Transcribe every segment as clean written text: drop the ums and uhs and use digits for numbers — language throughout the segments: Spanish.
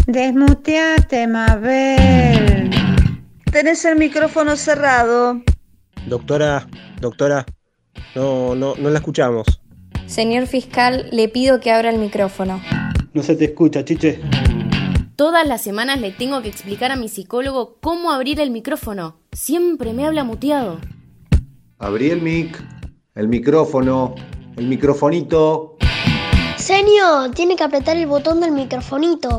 Desmuteate, Mabel. Tenés el micrófono cerrado. Doctora, no la escuchamos. Señor fiscal, le pido que abra el micrófono. No se te escucha, chiche. Todas las semanas le tengo que explicar a mi psicólogo cómo abrir el micrófono. Siempre me habla muteado. Abrí el micrófono, el microfonito. Señor, tiene que apretar el botón del microfonito.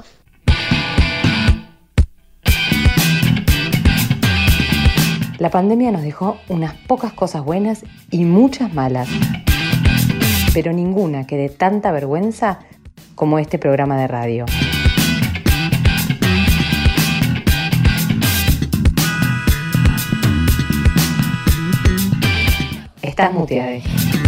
La pandemia nos dejó unas pocas cosas buenas y muchas malas, pero ninguna que dé tanta vergüenza como este programa de radio. Estás muteada.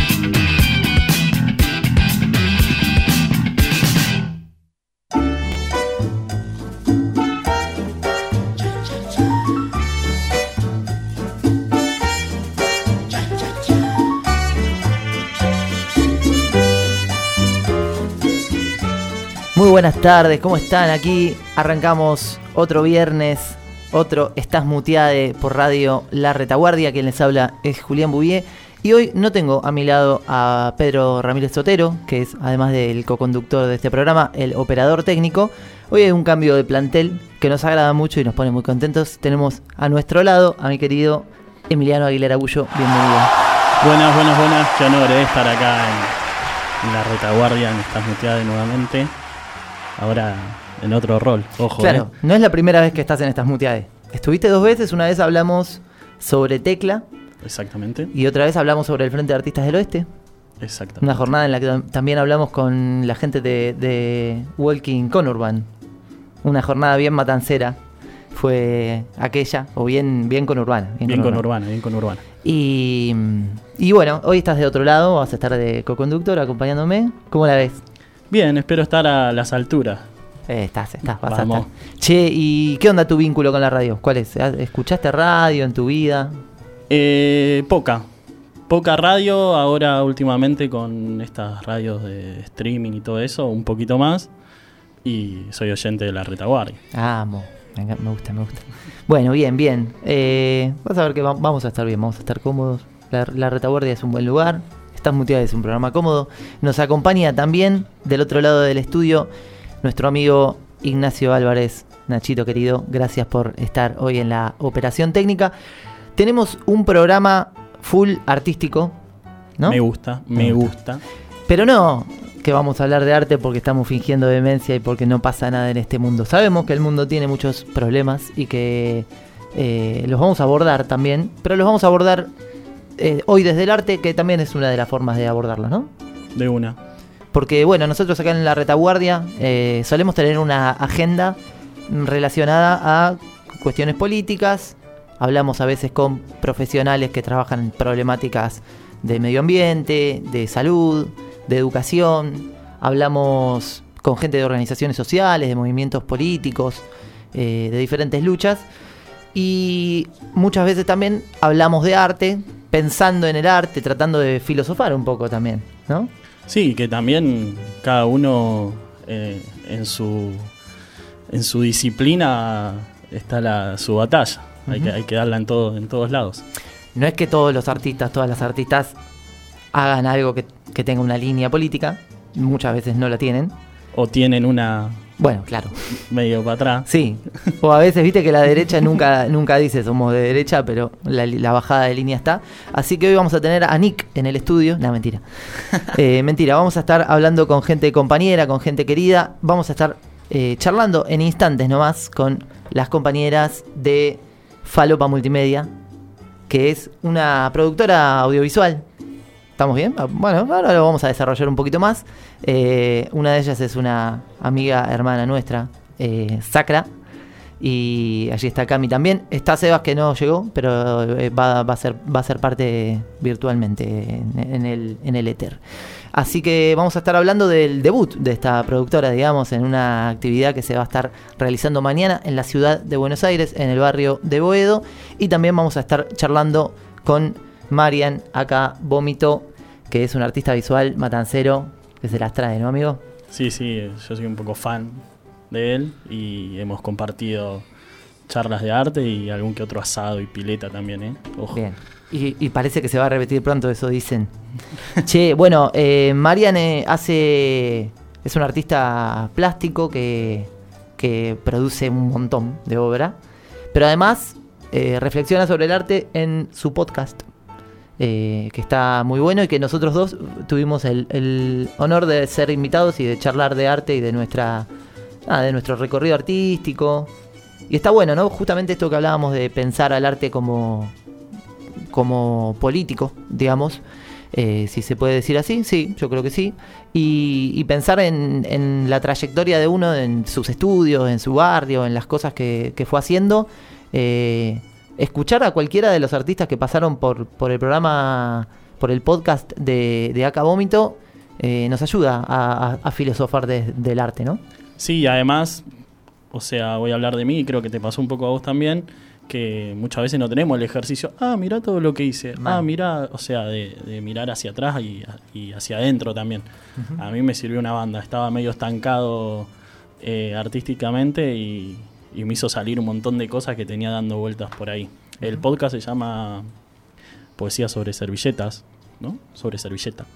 Muy buenas tardes, ¿cómo están? Aquí arrancamos otro viernes, otro Estás Muteade por Radio La Retaguardia. Quien les habla es Julián Bouvier. Y hoy no tengo a mi lado a Pedro Ramírez Sotero, que es, además del coconductor de este programa, el operador técnico. Hoy hay un cambio de plantel que nos agrada mucho y nos pone muy contentos. Tenemos a nuestro lado a mi querido Emiliano Aguilera Bullo. Bienvenido. Buenas. Qué honor estar acá en La Retaguardia, en Estás Muteade nuevamente. Ahora en otro rol, ojo. Claro, no es la primera vez que estás en Estás Muteade. Estuviste 2 veces, una vez hablamos sobre Tecla. Exactamente. Y otra vez hablamos sobre el Frente de Artistas del Oeste. Exactamente. Una jornada en la que también hablamos con la gente de Walking Conurban. Una jornada bien matancera fue aquella, o bien conurbana. Bien conurbana. Y bueno, hoy estás de otro lado, vas a estar de coconductor acompañándome. ¿Cómo la ves? Bien, espero estar a las alturas. Vas a estar. Che, ¿y qué onda tu vínculo con la radio? ¿Cuál es? ¿Escuchaste radio en tu vida? Poca radio, ahora últimamente con estas radios de streaming y todo eso, un poquito más. Y soy oyente de La Retaguardia. Amo, me gusta. Bueno, bien. Vas a ver que vamos a estar bien, vamos a estar cómodos. La Retaguardia es un buen lugar. Estás Muteada es un programa cómodo. Nos acompaña también del otro lado del estudio nuestro amigo Ignacio Álvarez. Nachito querido, gracias por estar hoy en la operación técnica. Tenemos un programa full artístico, ¿no? Me gusta. Pero no que vamos a hablar de arte porque estamos fingiendo demencia y porque no pasa nada en este mundo. Sabemos que el mundo tiene muchos problemas y que los vamos a abordar también, pero los vamos a abordar hoy desde el arte, que también es una de las formas de abordarlos, ¿no? De una. Porque bueno, nosotros acá en La Retaguardia solemos tener una agenda relacionada a cuestiones políticas. Hablamos a veces con profesionales que trabajan en problemáticas de medio ambiente, de salud, de educación. Hablamos con gente de organizaciones sociales, de movimientos políticos, de diferentes luchas. Y muchas veces también hablamos de arte, pensando en el arte, tratando de filosofar un poco también, ¿no? Sí, que también cada uno en su disciplina está su batalla. Hay que darla en todos lados. No es que todas las artistas hagan algo que tenga una línea política. Muchas veces no la tienen. O tienen una... Bueno, claro. Medio para atrás. Sí. O a veces, viste que la derecha nunca dice somos de derecha, pero la bajada de línea está. Así que hoy vamos a tener a Nick en el estudio. No, mentira. Mentira, vamos a estar hablando con gente compañera, con gente querida. Vamos a estar charlando en instantes nomás con las compañeras de Falopa Multimedia, que es una productora audiovisual. ¿Estamos bien? Bueno, ahora lo vamos a desarrollar un poquito más. Una de ellas es una amiga, hermana nuestra, Sacra. Y allí está Cami también. Está Sebas, que no llegó, pero va a ser parte virtualmente en el éter. Así que vamos a estar hablando del debut de esta productora, digamos, en una actividad que se va a estar realizando mañana en la ciudad de Buenos Aires, en el barrio de Boedo. Y también vamos a estar charlando con Marian, acá Vómito, que es un artista visual matancero que se las trae, ¿no, amigo? Sí, yo soy un poco fan de él y hemos compartido charlas de arte y algún que otro asado y pileta también, Ojo. Bien. Y parece que se va a repetir pronto, eso dicen. Che, bueno, Marian es un artista plástico que produce un montón de obra, pero además reflexiona sobre el arte en su podcast, que está muy bueno y que nosotros dos tuvimos el honor de ser invitados y de charlar de arte y de nuestro recorrido artístico. Y está bueno, ¿no? Justamente esto que hablábamos de pensar al arte como político, digamos, si se puede decir así, sí, yo creo que sí. Y pensar en la trayectoria de uno, en sus estudios, en su barrio, en las cosas que fue haciendo. Escuchar a cualquiera de los artistas que pasaron por el programa, por el podcast de Acá Vómito, nos ayuda a filosofar del arte, ¿no? Sí, además, o sea, voy a hablar de mí y creo que te pasó un poco a vos también, que muchas veces no tenemos el ejercicio, mirá todo lo que hice, mirá, o sea, de mirar hacia atrás y hacia adentro también. Uh-huh. A mí me sirvió una banda, estaba medio estancado artísticamente y me hizo salir un montón de cosas que tenía dando vueltas por ahí. El podcast se llama Poesía sobre servilletas, ¿no? Sobre servilletas.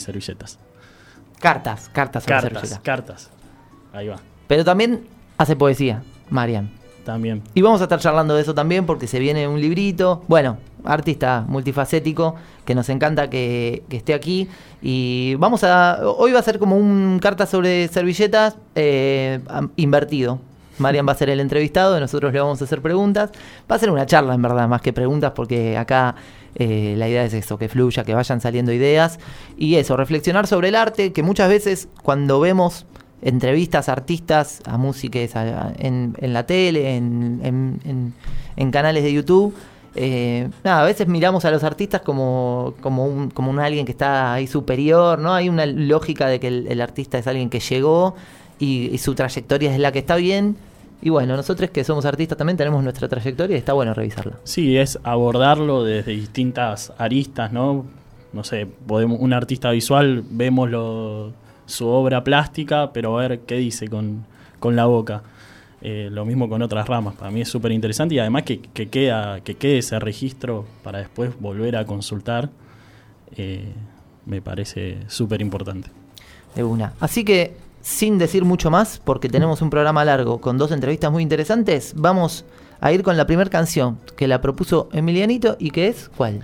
Cartas sobre servilletas. Cartas, ahí va. Pero también hace poesía, Marian. También. Y vamos a estar charlando de eso también porque se viene un librito. Bueno, artista multifacético que nos encanta que esté aquí. Y hoy va a ser como un carta sobre servilletas invertido. Marian va a ser el entrevistado y nosotros le vamos a hacer preguntas. Va a ser una charla en verdad, más que preguntas, porque acá la idea es eso, que fluya, que vayan saliendo ideas. Y eso, reflexionar sobre el arte, que muchas veces cuando vemos entrevistas a artistas, a músicos en la tele, en canales de YouTube, a veces miramos a los artistas como un alguien que está ahí superior, ¿no? Hay una lógica de que el artista es alguien que llegó y su trayectoria es la que está bien. Y bueno, nosotros que somos artistas también tenemos nuestra trayectoria y está bueno revisarla. Sí, es abordarlo desde distintas aristas, ¿no? No sé, un artista visual, vemos su obra plástica, pero a ver qué dice con la boca. Lo mismo con otras ramas. Para mí es súper interesante y además que quede ese registro para después volver a consultar, me parece súper importante. De una. Así que, sin decir mucho más, porque tenemos un programa largo con 2 entrevistas muy interesantes, vamos a ir con la primera canción que la propuso Emilianito y que es, ¿cuál?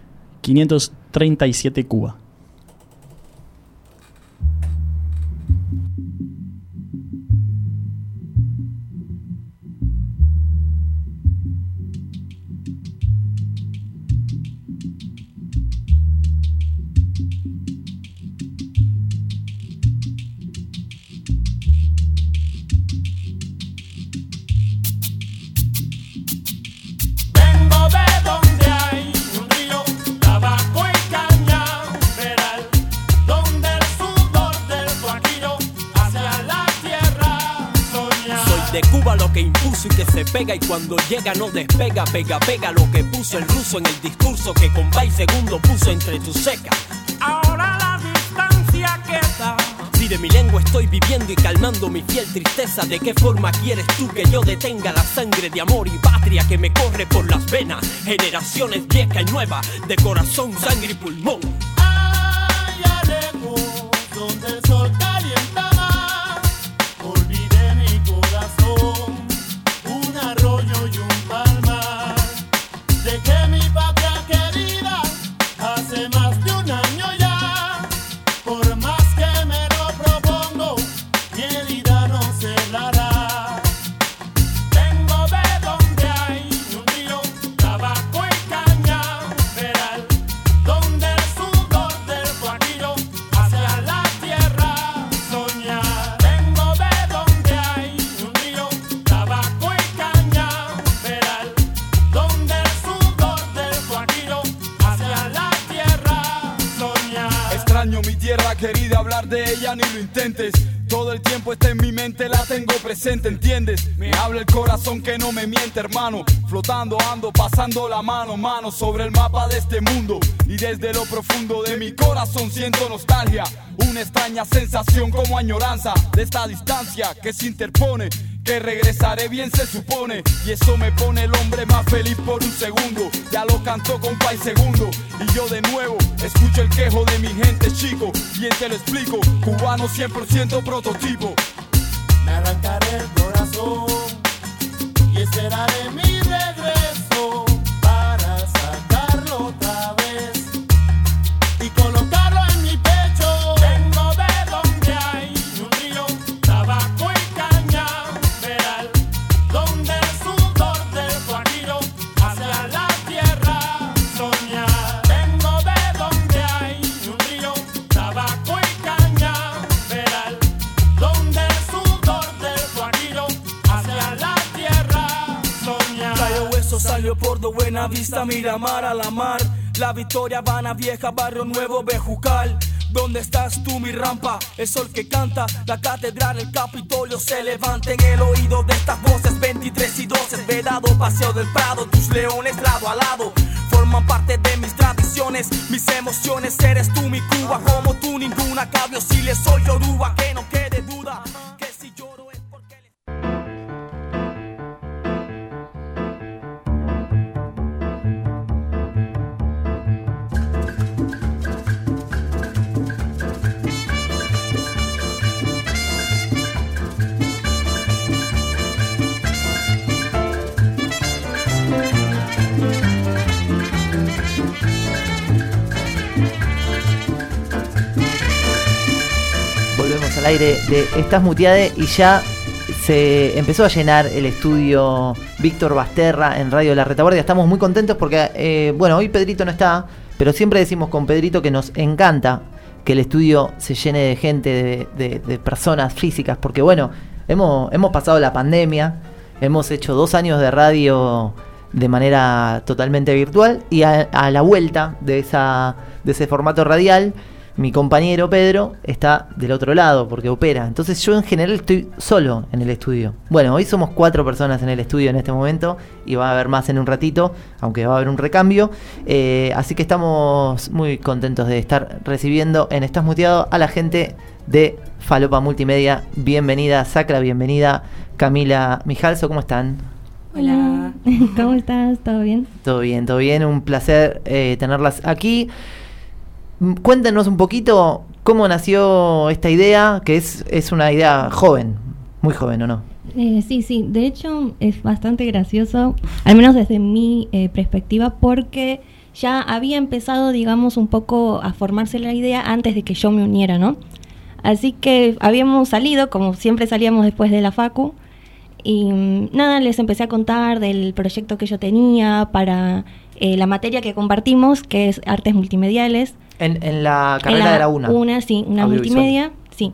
537 Cuba. Y que se pega y cuando llega no despega, pega lo que puso el ruso en el discurso que con Bay segundo puso entre tus secas. Ahora la distancia queda. Si de mi lengua estoy viviendo y calmando mi fiel tristeza, ¿de qué forma quieres tú que yo detenga la sangre de amor y patria que me corre por las venas? Generaciones vieja y nueva, de corazón, sangre y pulmón. Ay, lejos, donde el sol calienta más, olvidé mi corazón. Arroyo y un palmar, dejé mi patria querida hace más de un año ya. Por más que me lo propongo, mi herida no cerrará. Vengo de donde hay un río, tabaco y cañaveral, donde el sudor del guajiro hacia la tierra soy. olvidar de ella ni lo intentes. Todo el tiempo está en mi mente, la tengo presente, ¿entiendes? Me habla el corazón que no me miente, hermano. Flotando ando, pasando la mano sobre el mapa de este mundo. Y desde lo profundo de mi corazón siento nostalgia. Una extraña sensación como añoranza de esta distancia que se interpone. Que regresaré bien se supone. Y eso me pone el hombre más feliz por un segundo. Ya lo cantó compa y segundo. Y yo de nuevo escucho el quejo de mi gente, chico. Bien te lo explico, cubano 100% prototipo. Me arrancaré el corazón y ese será de mi regreso para sacarlo otra vez y colocarlo en mi pecho. Vengo de donde hay un río, tabaco y cañaveral, donde el sudor del guajiro hacia la tierra soñar. Vengo de donde hay un río, tabaco y cañaveral, donde el sudor del guajiro hacia la tierra soñar. Cayo Hueso salió por de Buena Vista, Miramar a la mar. La Victoria, Habana Vieja, Barrio Nuevo, Bejucal. ¿Dónde estás tú, mi rampa? El sol que canta, la catedral, el Capitolio se levanta en el oído de estas voces. 23 y 12, Vedado, Paseo del Prado, tus leones lado a lado forman parte de mis tradiciones, mis emociones. Eres tú mi Cuba, como tú ninguna. Cabio si le soy Yoruba, que no quede duda que si lloro es porque Volvemos al aire de Estás Muteade y ya se empezó a llenar el estudio Víctor Basterra en Radio La Retaguardia. Estamos muy contentos porque, bueno, hoy Pedrito no está, pero siempre decimos con Pedrito que nos encanta que el estudio se llene de gente, de personas físicas, porque bueno, hemos pasado la pandemia, hemos hecho 2 años de radio de manera totalmente virtual y a la vuelta de ese formato radial, mi compañero Pedro está del otro lado porque opera. Entonces yo en general estoy solo en el estudio. Bueno, hoy somos 4 personas en el estudio en este momento y va a haber más en un ratito, aunque va a haber un recambio. Así que estamos muy contentos de estar recibiendo en Estás Muteado a la gente de Falopa Multimedia. Bienvenida Sacra, bienvenida Camila Mijalzo, ¿cómo están? Hola, ¿cómo estás? ¿Todo bien? Todo bien, un placer tenerlas aquí. Cuéntenos un poquito cómo nació esta idea, que es una idea joven, muy joven, ¿o no? Sí, de hecho es bastante gracioso, al menos desde mi perspectiva, porque ya había empezado, digamos, un poco a formarse la idea antes de que yo me uniera, ¿no? Así que habíamos salido, como siempre salíamos después de la facu, y nada, les empecé a contar del proyecto que yo tenía para la materia que compartimos, que es Artes Multimediales. En la carrera de la UNA. Sí, una multimedia, sí.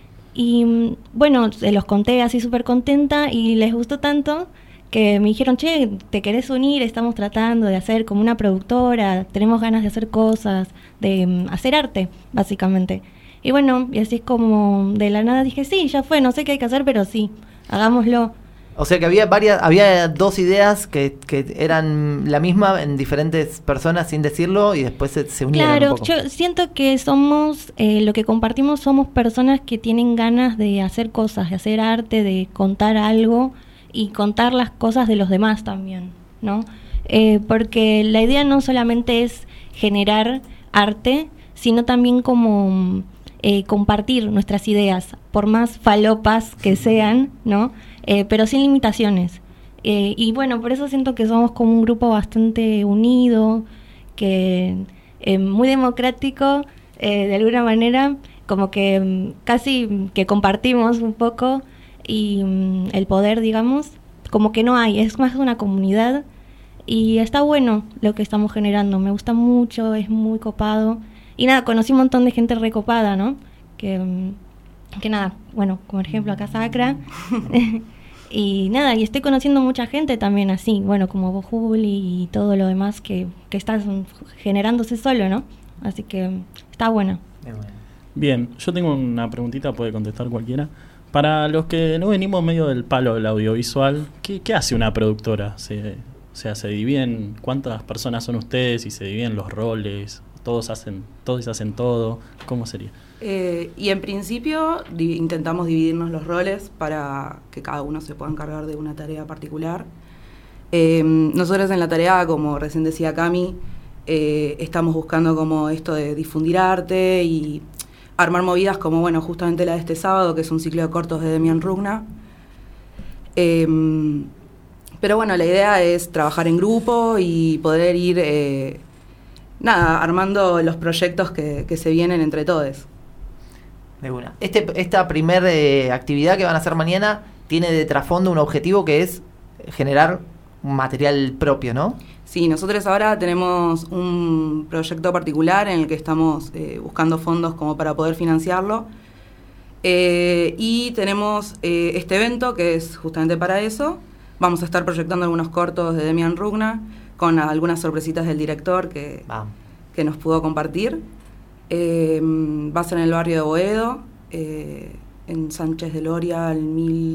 Y bueno, se los conté así súper contenta y les gustó tanto que me dijeron, che, ¿te querés unir? Estamos tratando de hacer como una productora, tenemos ganas de hacer cosas, de hacer arte, básicamente. Y bueno, y así es como de la nada dije, sí, ya fue, no sé qué hay que hacer, pero sí, hagámoslo. O sea que había 2 ideas que eran la misma en diferentes personas sin decirlo y después se unieron un poco. Claro, yo siento que somos, lo que compartimos somos personas que tienen ganas de hacer cosas, de hacer arte, de contar algo y contar las cosas de los demás también, ¿no? Porque la idea no solamente es generar arte, sino también como compartir nuestras ideas, por más falopas que sean, ¿no? Pero sin limitaciones. Y bueno, por eso siento que somos como un grupo bastante unido, que muy democrático, de alguna manera, como que casi que compartimos un poco y el poder, digamos, como que no hay, es más una comunidad y está bueno lo que estamos generando, me gusta mucho, es muy copado. Y nada, conocí un montón de gente recopada, ¿no? Que nada, bueno, como ejemplo acá Sacra. Y nada, y estoy conociendo mucha gente también así, bueno, como vos, Juli, y todo lo demás que está generándose solo, ¿no? Así que está bueno. Bien, yo tengo una preguntita, puede contestar cualquiera. Para los que no venimos medio del palo del audiovisual, ¿qué hace una productora? ¿Se dividen? ¿Cuántas personas son ustedes y se dividen los roles? ¿Todos hacen todo? ¿Cómo sería? Y en principio intentamos dividirnos los roles para que cada uno se pueda encargar de una tarea particular. Nosotros en la tarea, como recién decía Cami, estamos buscando como esto de difundir arte y armar movidas como, bueno, justamente la de este sábado, que es un ciclo de cortos de Demian Rugna. Pero bueno, la idea es trabajar en grupo y poder ir, armando los proyectos que se vienen entre todos. De una. Esta primer actividad que van a hacer mañana tiene de trasfondo un objetivo que es generar un material propio, ¿no? Sí, nosotros ahora tenemos un proyecto particular en el que estamos buscando fondos como para poder financiarlo. Y tenemos este evento que es justamente para eso. Vamos a estar proyectando algunos cortos de Demian Rugna con algunas sorpresitas del director que nos pudo compartir. Va a ser en el barrio de Boedo, en Sánchez de Loria, al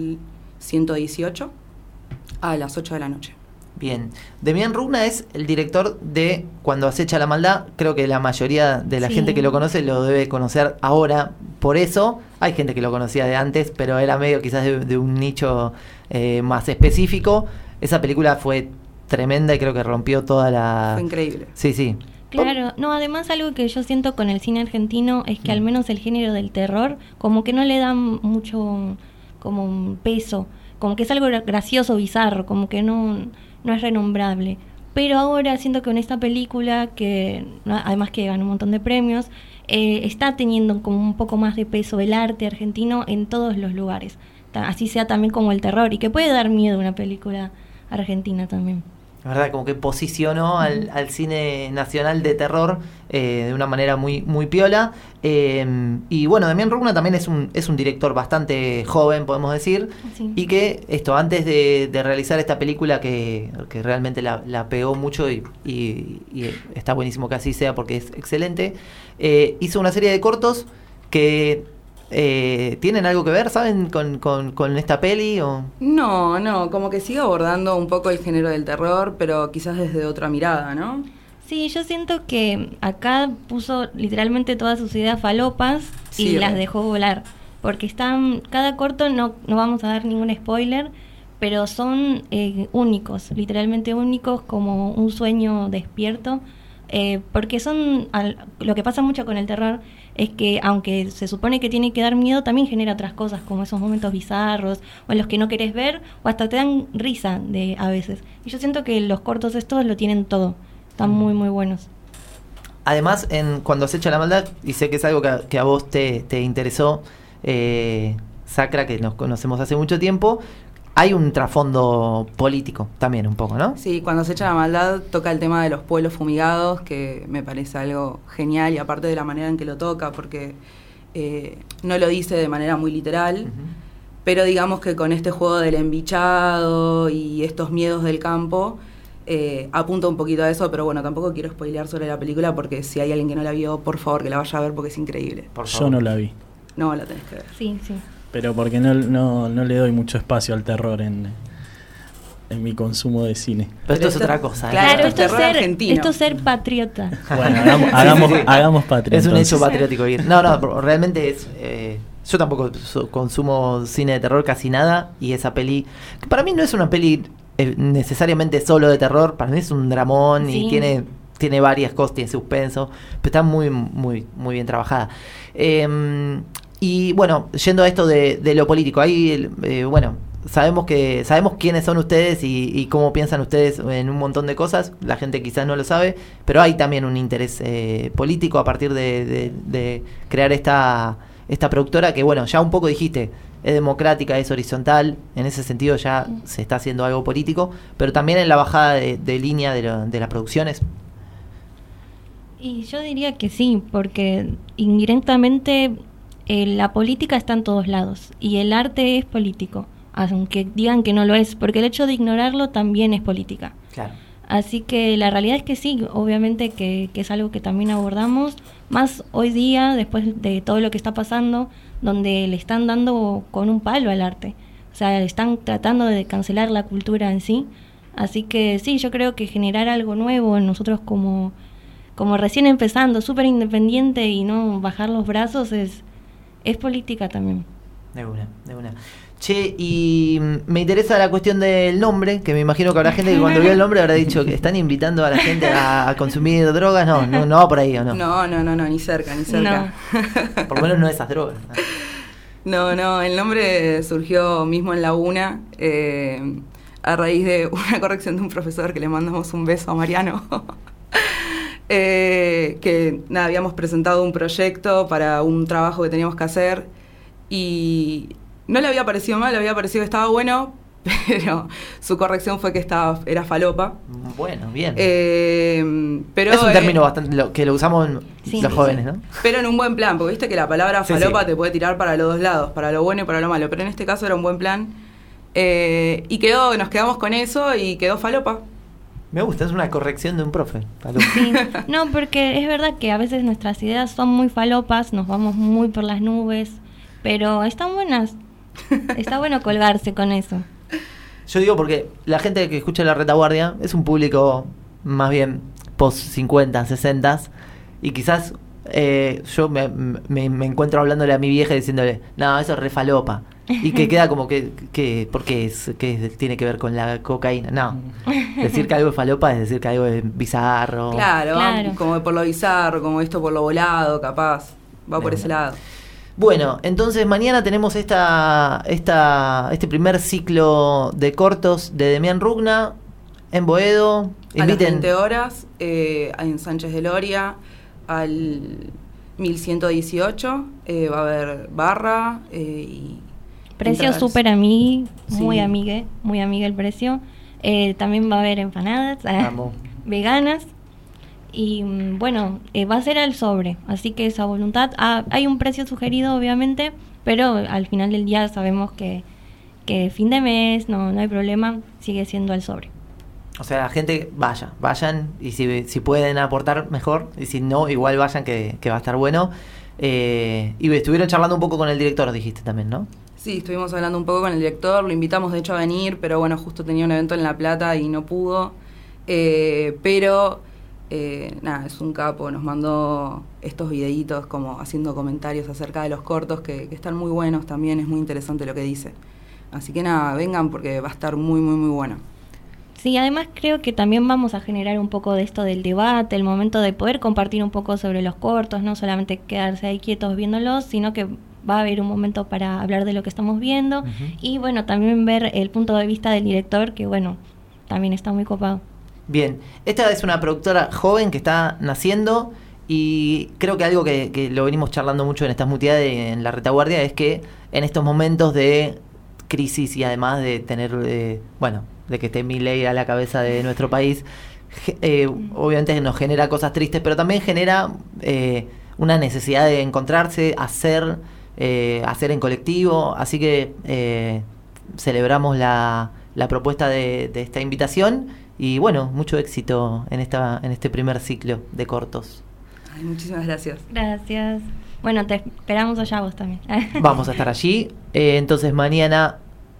1118, a las 8 de la noche. Bien. Demian Rugna es el director de Cuando acecha la maldad. Creo que la mayoría de la gente que lo conoce lo debe conocer ahora. Por eso hay gente que lo conocía de antes, pero era medio quizás de un nicho más específico. Esa película fue tremenda y creo que rompió toda la... Fue increíble. Sí. Claro, no, además algo que yo siento con el cine argentino es que al menos el género del terror como que no le dan mucho como un peso, como que es algo gracioso, bizarro, como que no es renombrable. Pero ahora siento que con esta película, que además que ganó un montón de premios, está teniendo como un poco más de peso el arte argentino en todos los lugares, así sea también como el terror, y que puede dar miedo una película argentina también. La verdad, como que posicionó al cine nacional de terror de una manera muy muy piola. Y bueno, Demian Rugna también es un director bastante joven, podemos decir. Sí. Y que antes de realizar esta película que realmente la pegó mucho y está buenísimo que así sea porque es excelente, hizo una serie de cortos que... ¿tienen algo que ver, saben, con esta peli? ¿O? No, como que sigue abordando un poco el género del terror, pero quizás desde otra mirada, ¿no? Sí, yo siento que acá puso literalmente todas sus ideas falopas y las dejó volar, porque están, cada corto, no vamos a dar ningún spoiler, pero son únicos, literalmente únicos, como un sueño despierto, porque son, lo que pasa mucho con el terror es que aunque se supone que tiene que dar miedo, también genera otras cosas, como esos momentos bizarros, o en los que no querés ver, o hasta te dan risa a veces. Y yo siento que los cortos estos lo tienen todo, están muy muy buenos. Además, Cuando acecha la maldad, y sé que es algo que a vos te interesó, Sacra, que nos conocemos hace mucho tiempo, hay un trasfondo político también un poco, ¿no? Sí, Cuando acecha la maldad toca el tema de los pueblos fumigados, que me parece algo genial, y aparte de la manera en que lo toca, porque no lo dice de manera muy literal, pero digamos que con este juego del embichado y estos miedos del campo, apunta un poquito a eso, pero bueno, tampoco quiero spoilear sobre la película, porque si hay alguien que no la vio, por favor que la vaya a ver, porque es increíble. Yo no la vi. No, la tenés que ver. Sí. Pero porque no le doy mucho espacio al terror en mi consumo de cine. Pero esto es otra cosa. Claro, esto es ser patriota. Bueno, hagamos patria. Es un entonces. hecho patriótico ir. No, realmente es... yo tampoco consumo cine de terror casi nada, y esa peli, que para mí no es una peli necesariamente solo de terror, para mí es un dramón, y tiene varias cosas, tiene suspenso, pero está muy muy muy bien trabajada. Y bueno, yendo a esto de lo político, ahí sabemos quiénes son ustedes y cómo piensan ustedes en un montón de cosas. La gente quizás no lo sabe, pero hay también un interés político a partir de crear esta productora que, bueno, ya un poco dijiste, es democrática, es horizontal, en ese sentido ya se está haciendo algo político, pero también en la bajada de línea de las producciones. Y yo diría que sí, porque indirectamente la política está en todos lados y el arte es político, aunque digan que no lo es, porque el hecho de ignorarlo también es política. Claro. Así que la realidad es que sí, obviamente que es algo que también abordamos, más hoy día, después de todo lo que está pasando, donde le están dando con un palo al arte. O sea, están tratando de cancelar la cultura en sí. Así que sí, yo creo que generar algo nuevo en nosotros como recién empezando, súper independiente y no bajar los brazos es política también. De una. Che, y me interesa la cuestión del nombre, que me imagino que habrá gente que cuando vio el nombre habrá dicho que están invitando a la gente a consumir drogas. No va por ahí, ¿o no? No, ni cerca. No. Por lo menos no esas drogas. No, el nombre surgió mismo en la UNA, a raíz de una corrección de un profesor que le mandamos un beso a Mariano. Que habíamos presentado un proyecto para un trabajo que teníamos que hacer y no le había parecido mal, le había parecido que estaba bueno, pero su corrección fue que era falopa. Bueno, bien. Pero es un término bastante que lo usamos los jóvenes, ¿no? Pero en un buen plan, porque viste que la palabra falopa te puede tirar para los dos lados, para lo bueno y para lo malo, pero en este caso era un buen plan. Y nos quedamos con eso y quedó falopa. Me gusta, es una corrección de un profe. Sí, no, porque es verdad que a veces nuestras ideas son muy falopas, nos vamos muy por las nubes, pero están buenas. Está bueno colgarse con eso. Yo digo porque la gente que escucha La Retaguardia es un público más bien post 50, 60 y quizás yo me encuentro hablándole a mi vieja diciéndole, no, eso es re falopa. Y que queda como que ¿por qué tiene que ver con la cocaína? No. Decir que algo es falopa es decir que algo es bizarro. Claro. Como por lo bizarro, como esto por lo volado, capaz. Va por ese lado. Bueno, entonces mañana tenemos este primer ciclo de cortos de Demián Rugna en Boedo. A las 20 horas, en Sánchez de Loria, al 1118, va a haber barra y... Precio súper muy amigue el precio. También va a haber empanadas veganas. Y bueno, va a ser al sobre, así que esa voluntad. Hay un precio sugerido, obviamente, pero al final del día sabemos que fin de mes, no hay problema, sigue siendo al sobre. O sea, la gente vayan y si pueden aportar, mejor. Y si no, igual vayan que va a estar bueno. Y estuvieron charlando un poco con el director, dijiste también, ¿no? Sí, estuvimos hablando un poco con el director, lo invitamos de hecho a venir, pero bueno, justo tenía un evento en La Plata y no pudo. Pero es un capo, nos mandó estos videitos como haciendo comentarios acerca de los cortos que están muy buenos también, es muy interesante lo que dice. Así que vengan porque va a estar muy, muy, muy bueno. Sí, además creo que también vamos a generar un poco de esto del debate, el momento de poder compartir un poco sobre los cortos, no solamente quedarse ahí quietos viéndolos, sino que va a haber un momento para hablar de lo que estamos viendo y bueno, también ver el punto de vista del director, que bueno, también está muy copado. Bien, esta es una productora joven que está naciendo y creo que algo que lo venimos charlando mucho en estas muteadas en La Retaguardia es que en estos momentos de crisis y además de tener, de que esté Milei a la cabeza de nuestro país, obviamente nos genera cosas tristes, pero también genera una necesidad de encontrarse, hacer en colectivo, así que celebramos la propuesta de esta invitación y bueno, mucho éxito en este primer ciclo de cortos. Ay, muchísimas gracias. Gracias. Bueno, te esperamos allá vos también. Vamos a estar allí. Entonces mañana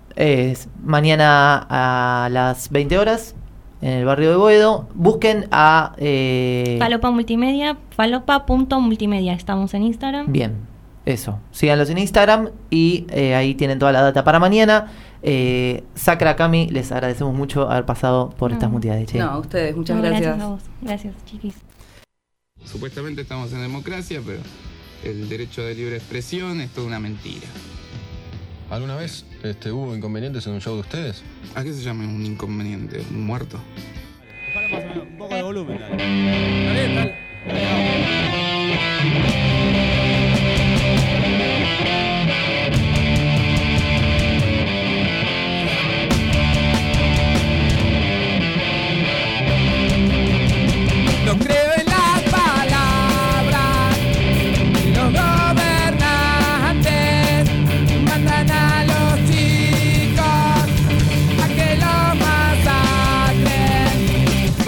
a las 20 horas en el barrio de Boedo. Busquen a Falopa Multimedia, falopa.multimedia. Estamos en Instagram. Bien, eso. Síganlos en Instagram y ahí tienen toda la data para mañana. Sacra, Cami, les agradecemos mucho haber pasado por estas muteadas. No, a ustedes, muchas gracias. Gracias a vos. Gracias, chiquis. Supuestamente estamos en democracia, pero el derecho de libre expresión es toda una mentira. ¿Alguna vez hubo inconvenientes en un show de ustedes? ¿A qué se llama un inconveniente? ¿Un muerto? Un poco de volumen, dale. No creo en las palabras, los gobernantes mandan a los chicos a que los masacren.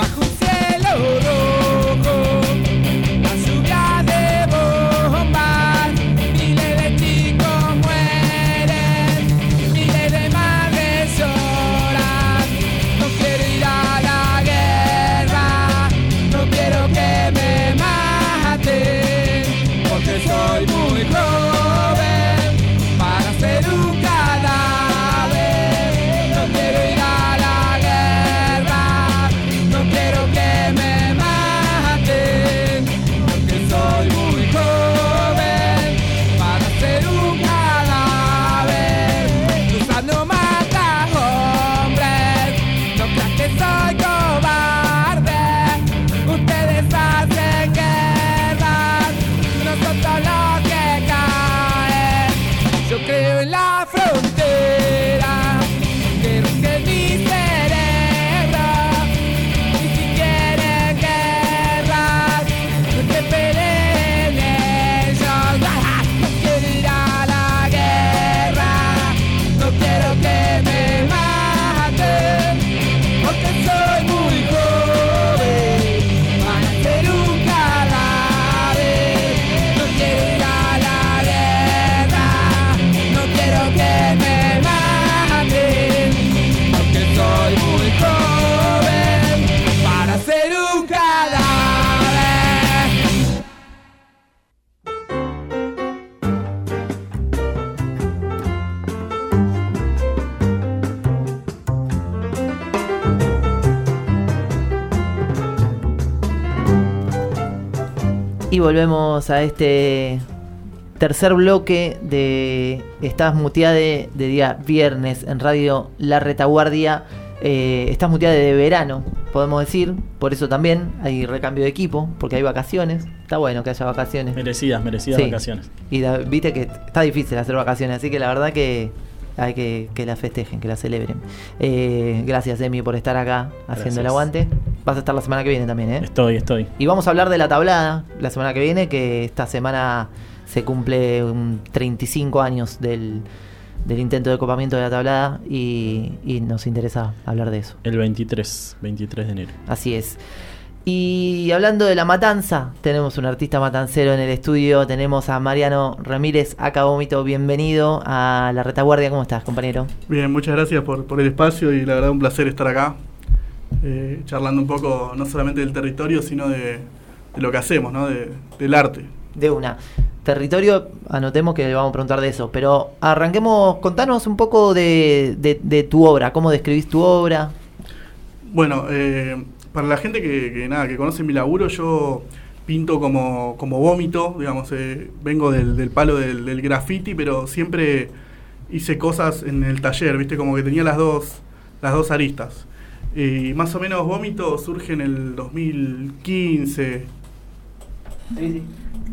Y volvemos a este tercer bloque de Estás Muteada de día viernes en Radio La Retaguardia. Estás muteada de verano, podemos decir. Por eso también hay recambio de equipo, porque hay vacaciones. Está bueno que haya vacaciones. Merecidas Sí. vacaciones. Y viste que está difícil hacer vacaciones, así que la verdad que hay que las festejen, que las celebren. Gracias, Emi, por estar acá haciendo el aguante. Vas a estar la semana que viene también, ¿eh? Estoy. Y vamos a hablar de la tablada la semana que viene, que esta semana se cumple 35 años del intento de copamiento de la tablada y nos interesa hablar de eso. El 23 de enero. Así es. Y hablando de la matanza, tenemos un artista matancero en el estudio. Tenemos a Mariano Ramírez, acá Vómito. Bienvenido a La Retaguardia. ¿Cómo estás, compañero? Bien, muchas gracias por el espacio y la verdad un placer estar acá, charlando un poco no solamente del territorio, sino de lo que hacemos, ¿no? Del arte. De una. Territorio, anotemos que le vamos a preguntar de eso, pero arranquemos, contanos un poco de tu obra. ¿Cómo describís tu obra? Bueno, para la gente que conoce mi laburo, yo pinto como Vómito, digamos, vengo del palo del graffiti, pero siempre hice cosas en el taller, ¿viste? Como que tenía las dos aristas. Y más o menos Vómito surge en el 2015. Sí.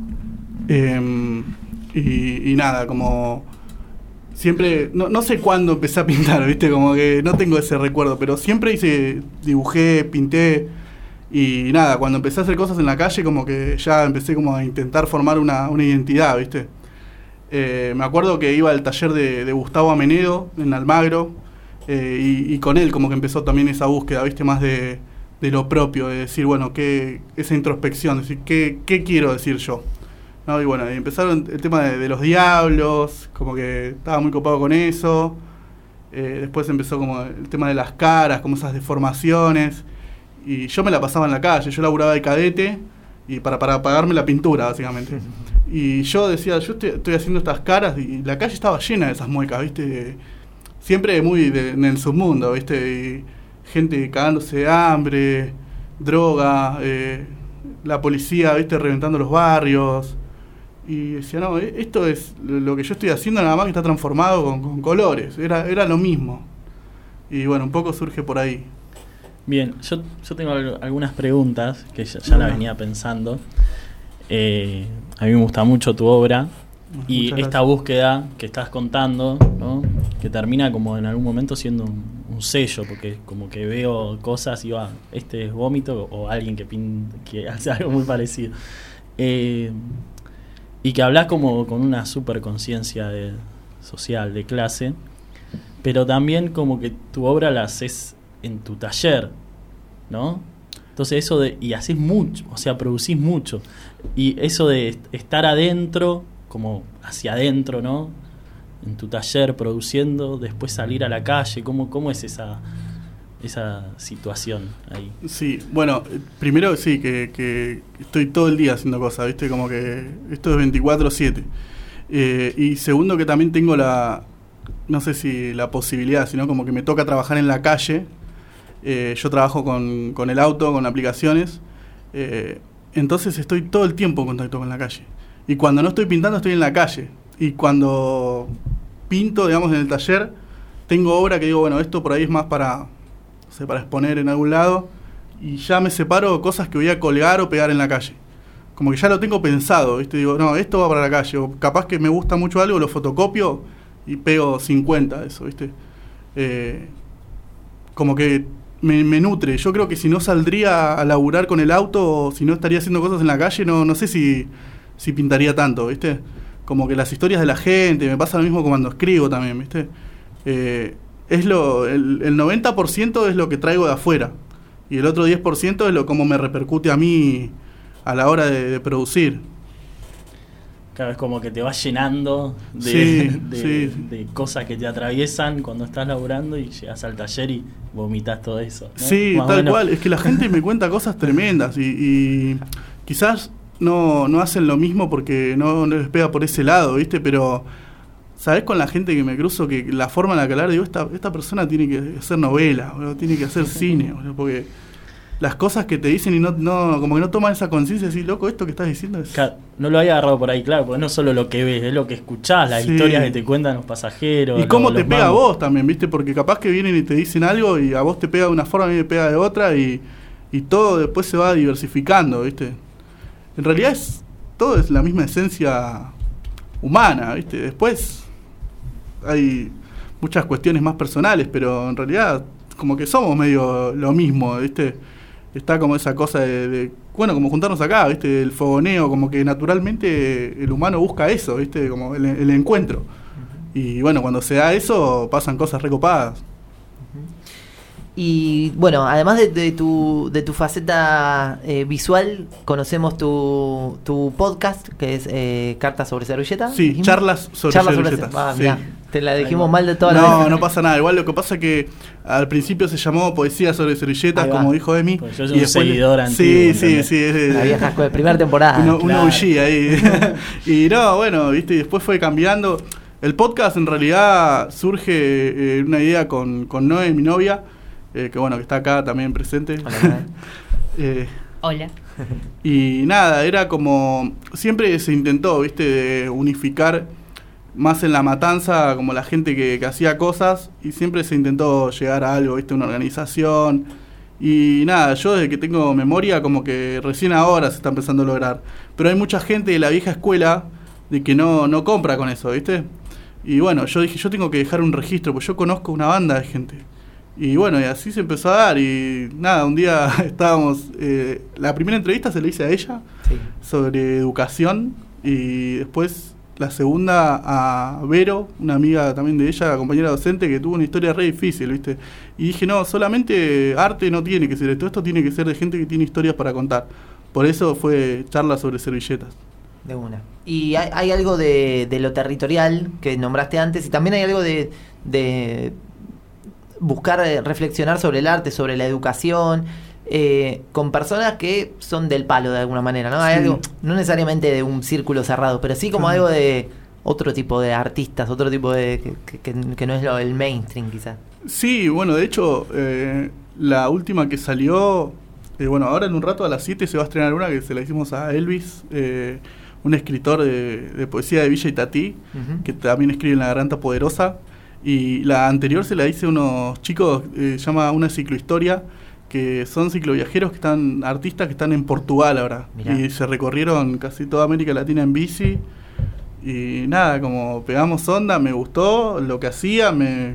Y nada, como siempre, no sé cuándo empecé a pintar, ¿viste? Como que no tengo ese recuerdo, pero siempre dibujé, pinté. Y nada, cuando empecé a hacer cosas en la calle, como que ya empecé como a intentar formar una identidad, ¿viste? Me acuerdo que iba al taller de Gustavo Amenedo en Almagro, y con él como que empezó también esa búsqueda, ¿viste? Más de lo propio, de decir, bueno, esa introspección, decir, ¿qué quiero decir yo? ¿No? Y bueno, y empezaron el tema de los diablos, como que estaba muy copado con eso. Después empezó como el tema de las caras, como esas deformaciones. Y yo me la pasaba en la calle, yo laburaba de cadete y para pagarme la pintura, básicamente. Y yo decía, yo estoy haciendo estas caras y la calle estaba llena de esas muecas, ¿viste? Siempre muy en el submundo, ¿viste? Y gente cagándose de hambre, droga, la policía, ¿viste? Reventando los barrios. Y decía, no, esto es lo que yo estoy haciendo, nada más que está transformado con colores. Era lo mismo. Y bueno, un poco surge por ahí. Bien, yo tengo algunas preguntas que ya las venía pensando. A mí me gusta mucho tu obra. Y esta búsqueda que estás contando, ¿no? Que termina como en algún momento siendo un sello, porque como que veo cosas y este es Vómito o alguien que hace algo muy parecido. Y que hablas como con una super conciencia social, de clase, pero también como que tu obra la haces en tu taller, ¿no? Entonces eso y haces mucho, o sea, producís mucho. Y eso de estar adentro, como hacia adentro, ¿no? En tu taller produciendo, después salir a la calle, ¿cómo es esa situación ahí? Sí, bueno, primero sí, que estoy todo el día haciendo cosas, ¿viste? Como que esto es 24/7. Y segundo, que también tengo no sé si la posibilidad, sino como que me toca trabajar en la calle. Yo trabajo con el auto, con aplicaciones. Entonces estoy todo el tiempo en contacto con la calle. Y cuando no estoy pintando, estoy en la calle. Y cuando pinto, digamos, en el taller, tengo obra que digo, bueno, esto por ahí es más para exponer en algún lado, y ya me separo cosas que voy a colgar o pegar en la calle. Como que ya lo tengo pensado, ¿viste? Digo, no, esto va para la calle, o capaz que me gusta mucho algo, lo fotocopio y pego 50 de eso, ¿viste? Como que me nutre. Yo creo que si no saldría a laburar con el auto, o si no estaría haciendo cosas en la calle, no sé si pintaría tanto, ¿viste? Como que las historias de la gente, me pasa lo mismo cuando escribo también, ¿viste? El 90% es lo que traigo de afuera y el otro 10% es cómo me repercute a mí a la hora de producir. Claro, es como que te vas llenando de cosas que te atraviesan cuando estás laburando y llegas al taller y vomitas todo eso, ¿no? Sí, tal cual. Es que la gente me cuenta cosas tremendas y quizás no hacen lo mismo porque no les pega por ese lado, ¿viste? Pero ¿sabés con la gente que me cruzo que la forma en la que hablar, digo, esta persona tiene que hacer novela, bro, tiene que hacer cine, bro, porque las cosas que te dicen y no como que no toman esa conciencia, decir, loco, esto que estás diciendo es... Claro, no lo había agarrado por ahí, claro, porque no solo lo que ves, es lo que escuchás, las historias que te cuentan los pasajeros. Y cómo te pega a vos también, ¿viste? Porque capaz que vienen y te dicen algo y a vos te pega de una forma, a mí me pega de otra y todo después se va diversificando, ¿viste? En realidad todo es la misma esencia humana, ¿viste? Después hay muchas cuestiones más personales, pero en realidad como que somos medio lo mismo, ¿viste? Está como esa cosa de bueno, como juntarnos acá, ¿viste? El fogoneo, como que naturalmente el humano busca eso, ¿viste? Como el encuentro. Y bueno, cuando se da eso, pasan cosas recopadas. Y bueno, además de tu faceta visual, conocemos tu podcast, que es Cartas sobre Servilleta. Sí, ¿dijimos? Charlas sobre Servilletas. Sí. Mirá, te la dijimos mal de todas las veces. No pasa nada. Igual lo que pasa es que al principio se llamó Poesía sobre Servilletas, como dijo Emi. Pues yo soy un seguidor antiguo. Sí. La vieja escuela, primera temporada. Uno huyía ahí. Y no, bueno, viste, y después fue cambiando. El podcast en realidad surge una idea con Noé, mi novia, que bueno, que está acá también presente. Hola. Hola. Y nada, era como... Siempre se intentó, viste, de unificar más en La Matanza como la gente que hacía cosas, y siempre se intentó llegar a algo, viste, una organización. Y nada, yo desde que tengo memoria como que recién ahora se está empezando a lograr. Pero hay mucha gente de la vieja escuela de que no compra con eso, viste. Y bueno, yo dije, yo tengo que dejar un registro, pues yo conozco una banda de gente. Y bueno, y así se empezó a dar. Y nada, un día estábamos... la primera entrevista se le hice a ella, sobre educación. Y después la segunda a Vero, una amiga también de ella, compañera docente, que tuvo una historia re difícil, ¿viste? Y dije, no, solamente arte no tiene que ser esto tiene que ser de gente que tiene historias para contar. Por eso fue Charlas sobre Servilletas. De una. Y hay algo de lo territorial que nombraste antes, y también hay algo de buscar reflexionar sobre el arte, sobre la educación, con personas que son del palo de alguna manera, ¿no? Hay algo, no necesariamente de un círculo cerrado, pero sí como algo de otro tipo de artistas, otro tipo de que no es el mainstream quizás. Sí, bueno, de hecho la última que salió, bueno, ahora en un rato a las 7 se va a estrenar una que se la hicimos a Elvis, un escritor de poesía de Villa Itatí, que también escribe en La Garganta Poderosa. Y la anterior se la hice a unos chicos, se llama Una Ciclohistoria, que son cicloviajeros, artistas que están en Portugal ahora. Mirá. Y se recorrieron casi toda América Latina en bici. Y nada, como pegamos onda, me gustó lo que hacía, me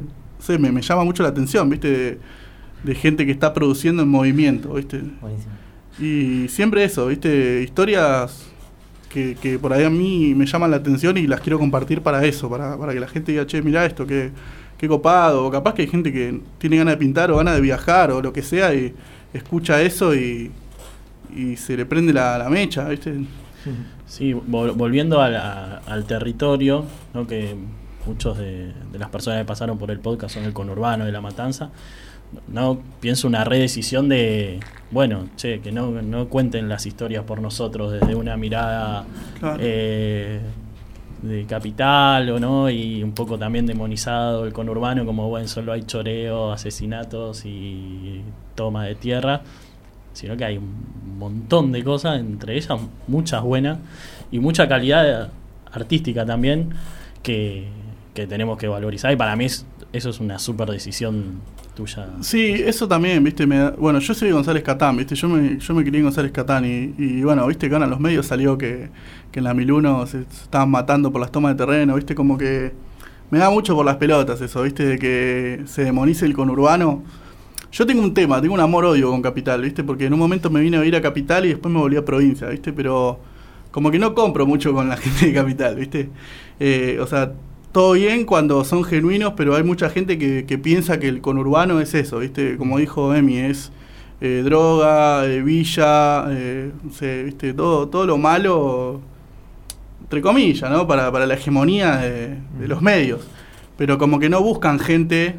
llama mucho la atención, ¿viste? De gente que está produciendo en movimiento, ¿viste? Buenísimo. Y siempre eso, ¿viste? Historias que por ahí a mí me llaman la atención y las quiero compartir para eso, para que la gente diga, che, mirá esto, qué copado. O capaz que hay gente que tiene ganas de pintar o ganas de viajar o lo que sea y escucha eso y se le prende la mecha, ¿viste? Sí, volviendo al territorio, ¿no? Que muchos de las personas que pasaron por el podcast son del conurbano de La Matanza. No pienso una redecisión de, bueno, che, que no cuenten las historias por nosotros desde una mirada de capital, o no, y un poco también demonizado el conurbano, como bueno, solo hay choreo, asesinatos y toma de tierra, sino que hay un montón de cosas, entre ellas muchas buenas y mucha calidad artística también que tenemos que valorizar, y para mí eso es una súper decisión tuya. Sí, eso también, viste, bueno, yo soy González Catán, viste, yo me crié en González Catán y bueno, viste que ahora en los medios salió que en la 1001 se estaban matando por las tomas de terreno, viste, como que me da mucho por las pelotas eso, viste, de que se demonice el conurbano. Yo tengo un amor-odio con Capital, viste, porque en un momento me vine a ir a Capital y después me volví a provincia, viste, pero como que no compro mucho con la gente de Capital, viste, o sea, todo bien cuando son genuinos, pero hay mucha gente que piensa que el conurbano es eso, ¿viste? Como dijo Emi, es droga, villa, no sé, ¿viste? Todo lo malo, entre comillas, ¿no? Para la hegemonía de los medios. Pero como que no buscan gente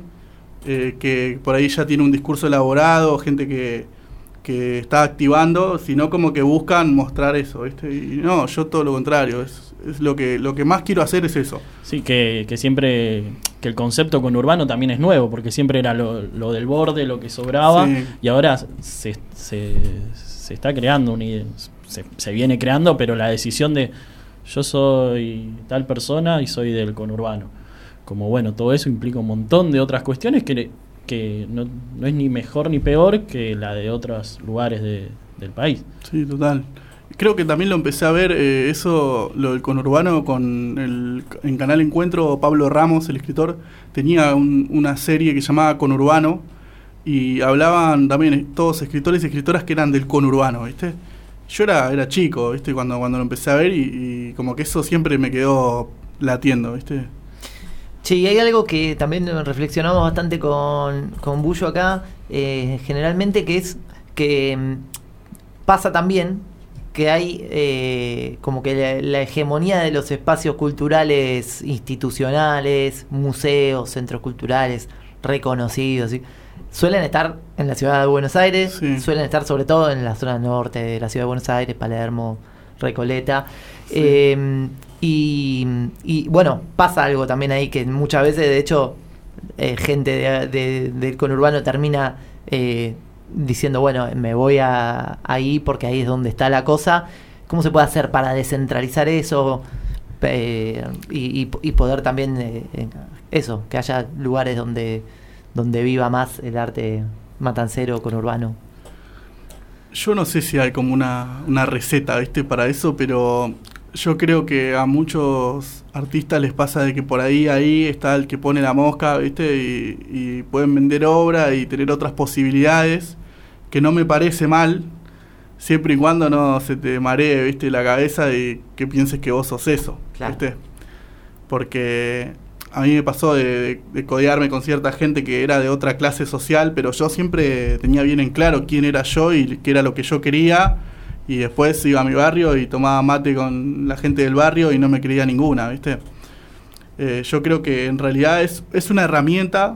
que por ahí ya tiene un discurso elaborado, gente que está activando, sino como que buscan mostrar eso, ¿viste? Y no, yo todo lo contrario, es lo que más quiero hacer es eso. Sí, que siempre que el concepto conurbano también es nuevo, porque siempre era lo del borde, lo que sobraba, Sí. y ahora se está creando, se viene creando, pero la decisión de yo soy tal persona y soy del conurbano. Como bueno, todo eso implica un montón de otras cuestiones que no es ni mejor ni peor que la de otros lugares del país. Sí, total. Creo que también lo empecé a ver, eso, lo del conurbano, en Canal Encuentro. Pablo Ramos, el escritor, tenía una serie que llamaba Conurbano, y hablaban también todos escritores y escritoras que eran del conurbano, ¿viste? Yo era chico, ¿viste? Cuando lo empecé a ver, y como que eso siempre me quedó latiendo, ¿viste? Sí, y hay algo que también reflexionamos bastante con Bullo acá, generalmente, que es que pasa también que hay como que la hegemonía de los espacios culturales institucionales, museos, centros culturales reconocidos, ¿sí? Suelen estar en la ciudad de Buenos Aires, Sí. suelen estar sobre todo en la zona norte de la ciudad de Buenos Aires, Palermo, Recoleta. Sí. Y bueno, pasa algo también ahí que muchas veces, de hecho, gente del conurbano termina diciendo, bueno, me voy ahí porque ahí es donde está la cosa. ¿Cómo se puede hacer para descentralizar eso y poder también eso, que haya lugares donde viva más el arte matancero conurbano? Yo no sé si hay como una receta, ¿viste? Para eso, pero yo creo que a muchos artistas les pasa de que por ahí está el que pone la mosca, ¿viste? Y pueden vender obra y tener otras posibilidades, que no me parece mal, siempre y cuando no se te maree, ¿viste? La cabeza y que pienses que vos sos eso, Claro. ¿viste? Porque a mí me pasó de codearme con cierta gente que era de otra clase social, pero yo siempre tenía bien en claro quién era yo y qué era lo que yo quería, y después iba a mi barrio y tomaba mate con la gente del barrio y no me creía ninguna, ¿viste? Yo creo que en realidad es una herramienta,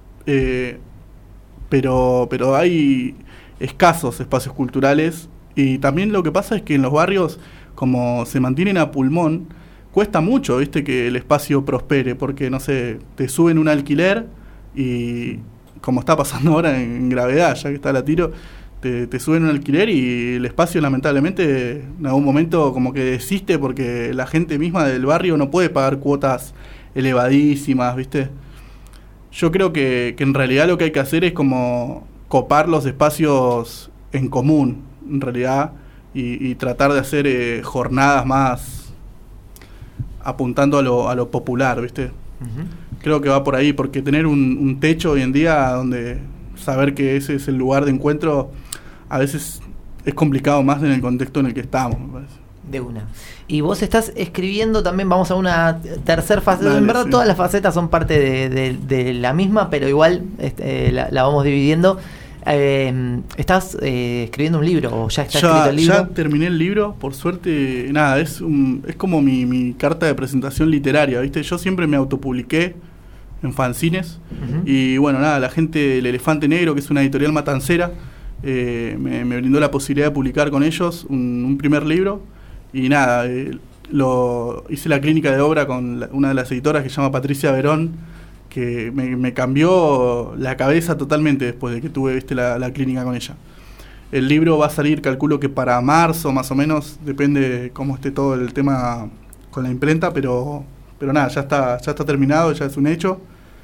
pero hay escasos espacios culturales, y también lo que pasa es que en los barrios, como se mantienen a pulmón, cuesta mucho, ¿viste? Que el espacio prospere, porque, no sé, te suben un alquiler y, como está pasando ahora en Gravedad, ya que está la tiro, te suben un alquiler y el espacio, lamentablemente, en algún momento como que desiste porque la gente misma del barrio no puede pagar cuotas elevadísimas, ¿viste? Yo creo que en realidad lo que hay que hacer es como copar los espacios en común, en realidad, y tratar de hacer jornadas más apuntando a lo popular, ¿viste? Uh-huh. Creo que va por ahí, porque tener un techo hoy en día donde saber que ese es el lugar de encuentro a veces es complicado, más en el contexto en el que estamos, me parece. De una. Y vos estás escribiendo también, vamos a una tercer faceta. Dale, En verdad sí. todas las facetas son parte de la misma, pero igual la vamos dividiendo. ¿Estás escribiendo un libro o ya está escrito el libro? Ya terminé el libro, por suerte. Nada, es como mi carta de presentación literaria, ¿viste? Yo siempre me autopubliqué en fanzines. Uh-huh. Y bueno, nada, la gente del Elefante Negro, que es una editorial matancera, me brindó la posibilidad de publicar con ellos un primer libro. Y nada, hice la clínica de obra con una de las editoras que se llama Patricia Verón, que me cambió la cabeza totalmente después de que tuve, ¿viste? la clínica con ella. El libro va a salir, calculo que para marzo más o menos, depende cómo esté todo el tema con la imprenta, pero nada, ya está terminado, ya es un hecho.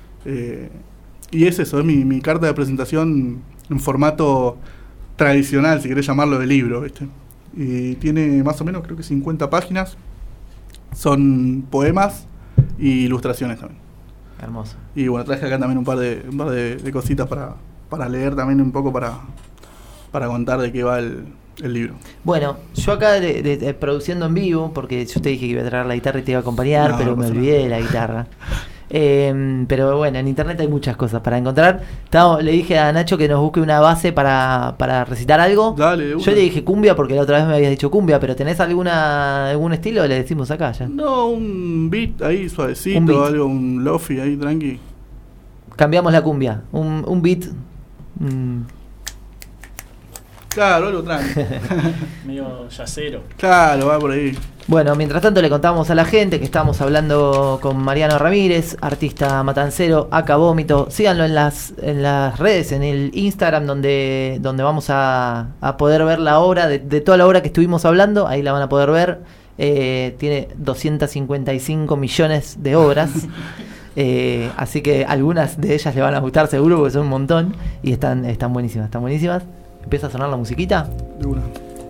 Y es eso, es mi carta de presentación en formato tradicional, si querés llamarlo, de libro, ¿viste? Y tiene más o menos, creo que 50 páginas. Son poemas y ilustraciones también. Hermoso. Y bueno, traje acá también un par de cositas para leer también un poco, para contar de qué va el libro. Bueno, yo acá produciendo en vivo, porque yo te dije que iba a traer la guitarra y te iba a acompañar, No, pero no me pasa olvidé de la guitarra. Pero bueno, en internet hay muchas cosas para encontrar. Le dije a Nacho que nos busque una base para recitar algo. Dale, de yo una. le dije cumbia porque la otra vez me habías dicho cumbia, pero ¿tenés algún estilo? Le decimos acá ya. No, un beat ahí suavecito, Un beat. algo, un lofi ahí tranqui. Cambiamos la cumbia. Un beat. Claro, algo tranqui. Medio yacero. Claro, va por ahí. Bueno, mientras tanto le contamos a la gente que estamos hablando con Mariano Ramírez, artista matancero, acá Vómito. Síganlo en las redes, en el Instagram, donde vamos a poder ver la obra, de toda la obra que estuvimos hablando, ahí la van a poder ver. Tiene 255 millones de obras. Así que algunas de ellas le van a gustar seguro porque son un montón y están buenísimas, Empieza a sonar la musiquita. De una.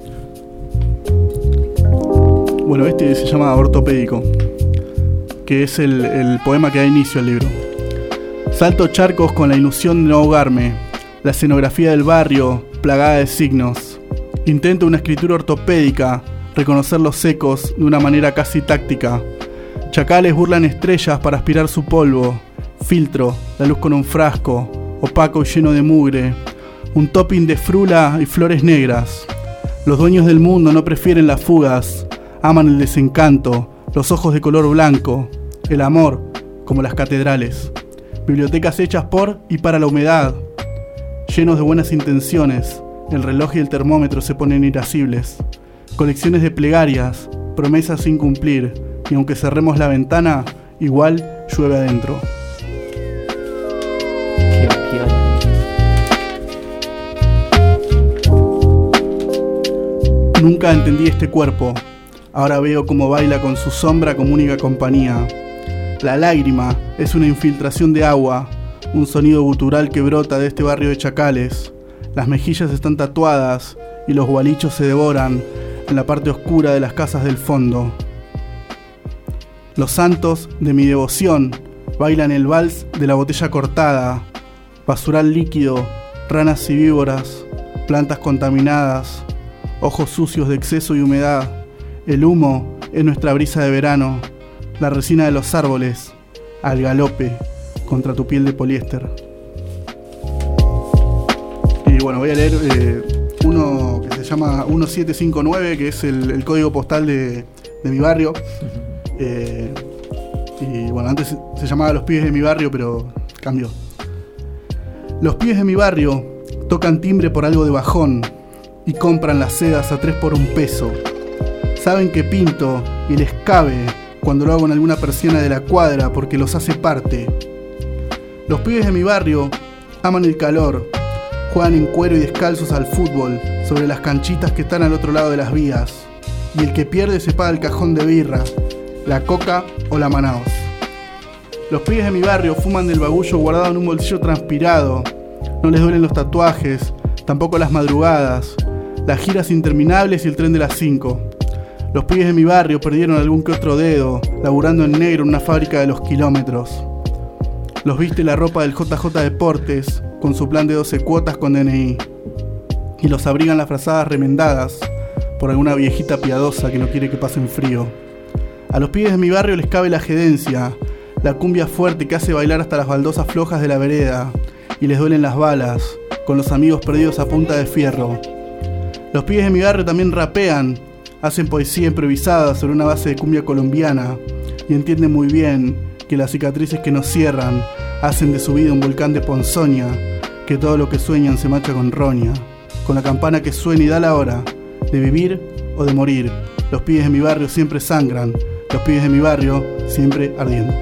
Bueno, este se llama Ortopédico, que es el poema que da inicio al libro. Salto charcos con la ilusión de no ahogarme, la escenografía del barrio plagada de signos. Intento una escritura ortopédica, reconocer los ecos de una manera casi táctica. Chacales burlan estrellas para aspirar su polvo. Filtro, la luz con un frasco, opaco y lleno de mugre. Un topping de frula y flores negras. Los dueños del mundo no prefieren las fugas. Aman el desencanto, los ojos de color blanco. El amor, como las catedrales. Bibliotecas hechas por y para la humedad. Llenos de buenas intenciones. El reloj y el termómetro se ponen irascibles. Colecciones de plegarias, promesas sin cumplir. Y aunque cerremos la ventana, igual llueve adentro. Nunca entendí este cuerpo. Ahora veo cómo baila con su sombra como única compañía. La lágrima es una infiltración de agua, un sonido gutural que brota de este barrio de chacales. Las mejillas están tatuadas y los gualichos se devoran en la parte oscura de las casas del fondo. Los santos de mi devoción bailan el vals de la botella cortada, basural líquido, ranas y víboras, plantas contaminadas, ojos sucios de exceso y humedad. El humo es nuestra brisa de verano, la resina de los árboles, al galope contra tu piel de poliéster. Y bueno, voy a leer uno que se llama 1759, que es el código postal de mi barrio. Y bueno, antes se llamaba Los Pibes de mi barrio, pero cambió. Los pibes de mi barrio tocan timbre por algo de bajón y compran las sedas a 3 por $1. Saben que pinto y les cabe cuando lo hago en alguna persiana de la cuadra porque los hace parte. Los pibes de mi barrio aman el calor, juegan en cuero y descalzos al fútbol sobre las canchitas que están al otro lado de las vías. Y el que pierde se paga el cajón de birra, la Coca o la Manaos. Los pibes de mi barrio fuman del bagullo guardado en un bolsillo transpirado. No les duelen los tatuajes, tampoco las madrugadas, las giras interminables y el tren de las 5. Los pibes de mi barrio perdieron algún que otro dedo, laburando en negro en una fábrica de los kilómetros. Los viste la ropa del JJ Deportes, con su plan de 12 cuotas con DNI. Y los abrigan las frazadas remendadas por alguna viejita piadosa que no quiere que pasen frío. A los pibes de mi barrio les cabe la jedencia, la cumbia fuerte que hace bailar hasta las baldosas flojas de la vereda, y les duelen las balas, con los amigos perdidos a punta de fierro. Los pibes de mi barrio también rapean, hacen poesía improvisada sobre una base de cumbia colombiana, y entienden muy bien que las cicatrices que nos cierran hacen de su vida un volcán de ponzoña, que todo lo que sueñan se marcha con roña, con la campana que suena y da la hora, de vivir o de morir. Los pibes de mi barrio siempre sangran, los pibes de mi barrio siempre ardiendo.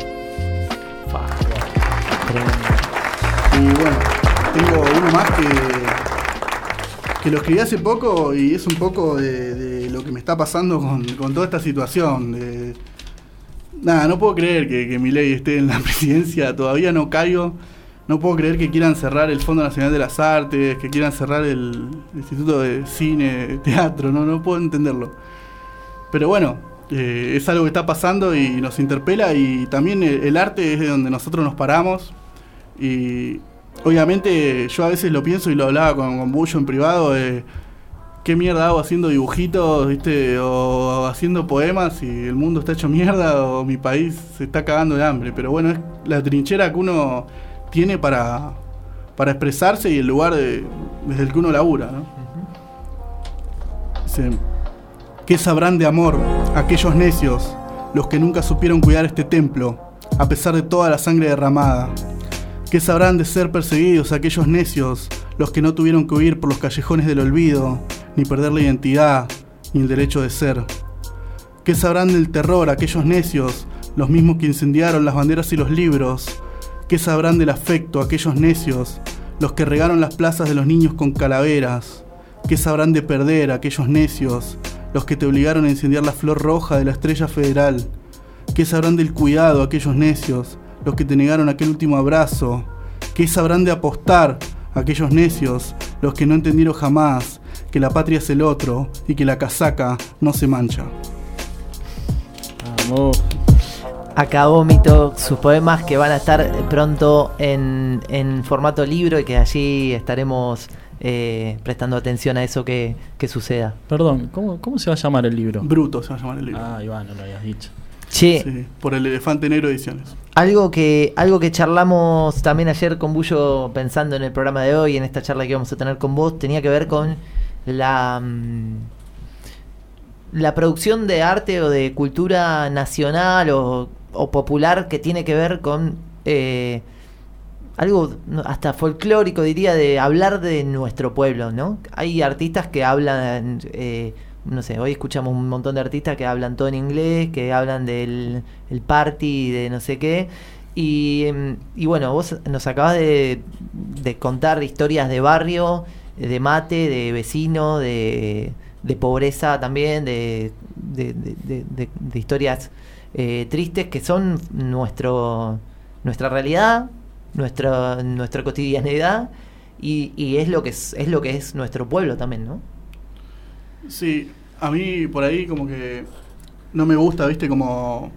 Y bueno, tengo uno más que lo escribí hace poco y es un poco de lo que me está pasando con toda esta situación. Nada, no puedo creer que Milei esté en la presidencia, todavía no caigo. No puedo creer que quieran cerrar el Fondo Nacional de las Artes, que quieran cerrar el Instituto de Cine, Teatro, no puedo entenderlo. Pero bueno, es algo que está pasando y nos interpela, y también el arte es de donde nosotros nos paramos. Y obviamente yo a veces lo pienso y lo hablaba con Bullo en privado, ¿qué mierda hago haciendo dibujitos, viste, o haciendo poemas, y el mundo está hecho mierda, o mi país se está cagando de hambre? Pero bueno, es la trinchera que uno tiene para expresarse y el lugar desde el que uno labura, ¿no? Dice: ¿qué sabrán de amor aquellos necios, los que nunca supieron cuidar este templo, a pesar de toda la sangre derramada? ¿Qué sabrán de ser perseguidos aquellos necios, los que no tuvieron que huir por los callejones del olvido, ni perder la identidad, ni el derecho de ser? ¿Qué sabrán del terror aquellos necios, los mismos que incendiaron las banderas y los libros? ¿Qué sabrán del afecto aquellos necios, los que regaron las plazas de los niños con calaveras? ¿Qué sabrán de perder aquellos necios, los que te obligaron a incendiar la flor roja de la estrella federal? ¿Qué sabrán del cuidado aquellos necios, los que te negaron aquel último abrazo? ¿Qué sabrán de apostar aquellos necios, los que no entendieron jamás que la patria es el otro y que la casaca no se mancha? Vamos. Acá Vómito, sus poemas que van a estar pronto en formato libro y que allí estaremos prestando atención a eso que suceda. Perdón, ¿cómo se va a llamar el libro? Bruto se va a llamar el libro. Ah, Iván, no lo habías dicho. Che, sí, por el Elefante Negro Ediciones. Algo que charlamos también ayer con Bullo, pensando en el programa de hoy, en esta charla que vamos a tener con vos, tenía que ver con la producción de arte o de cultura nacional o popular que tiene que ver con algo hasta folclórico, diría, de hablar de nuestro pueblo, ¿no? Hay artistas que hablan, no sé, hoy escuchamos un montón de artistas que hablan todo en inglés, que hablan del el party, de no sé qué, y bueno, vos nos acabas de contar historias de barrio, de mate, de vecino, de pobreza también, de historias tristes que son nuestra realidad, nuestra cotidianidad y es lo que es nuestro pueblo también, ¿no? Sí, a mí por ahí como que no me gusta, viste, como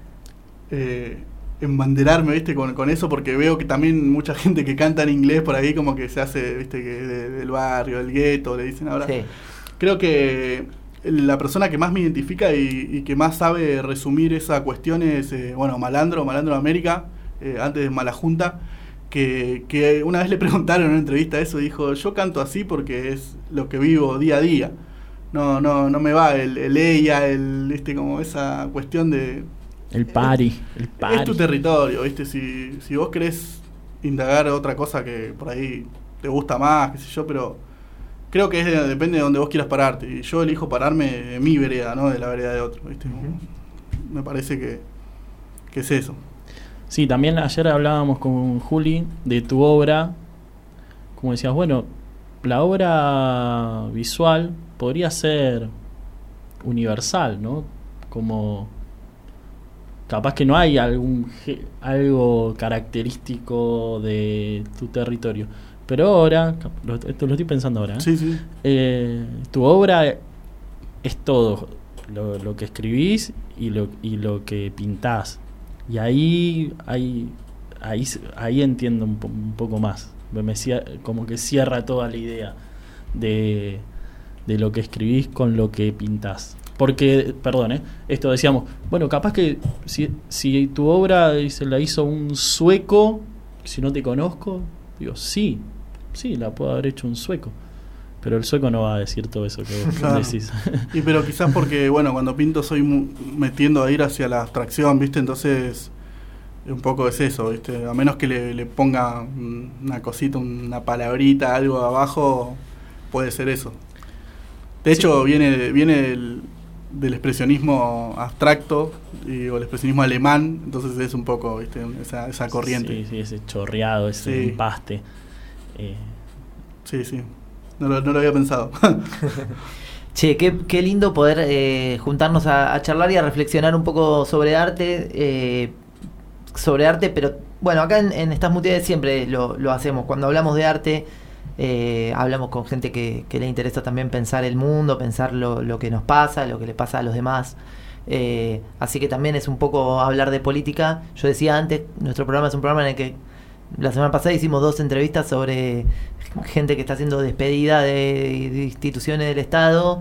embanderarme, viste, con eso, porque veo que también mucha gente que canta en inglés por ahí como que se hace, viste, que del barrio, del gueto, le dicen ahora. Sí. Creo que la persona que más me identifica y que más sabe resumir esa cuestión es, Malandro de América, antes de Malajunta, que una vez le preguntaron en una entrevista eso y dijo: yo canto así porque es lo que vivo día a día. No me va el ella, como esa cuestión de... El party. Es tu territorio, ¿viste? Si vos querés indagar otra cosa que por ahí te gusta más, qué sé yo, pero creo que depende de donde vos quieras pararte. Y yo elijo pararme en mi vereda, no de la vereda de otro, ¿viste? Me parece que es eso. Sí, también ayer hablábamos con Juli de tu obra. Como decías, bueno, la obra visual podría ser universal, ¿no? Como capaz que no hay algo característico de tu territorio, pero ahora, esto lo estoy pensando ahora, sí, sí. Tu obra es todo lo que escribís y lo que pintás, y ahí entiendo un poco más, como que cierra toda la idea de lo que escribís con lo que pintás. Porque, perdón, esto decíamos, bueno, capaz que si tu obra la hizo un sueco, si no te conozco, digo, sí, la puedo haber hecho un sueco, pero el sueco no va a decir todo eso que vos claro. Decís. Y pero quizás porque, bueno, cuando pinto soy metiendo a ir hacia la abstracción, ¿viste? Entonces un poco es eso, ¿viste? A menos que le ponga una cosita, una palabrita, algo abajo, puede ser eso. De hecho, viene del expresionismo abstracto o el expresionismo alemán, entonces es un poco, ¿viste? esa corriente. Sí, ese chorreado, ese empaste. Sí, no lo había pensado. Che, qué lindo poder juntarnos a charlar y a reflexionar un poco sobre arte, pero bueno, acá en Estás Muteadas siempre lo hacemos. Cuando hablamos de arte, hablamos con gente que le interesa también pensar el mundo, pensar lo que nos pasa, lo que le pasa a los demás. Así que también es un poco hablar de política. Yo decía antes, nuestro programa es un programa en el que la semana pasada hicimos 2 entrevistas sobre gente que está siendo despedida de instituciones del Estado,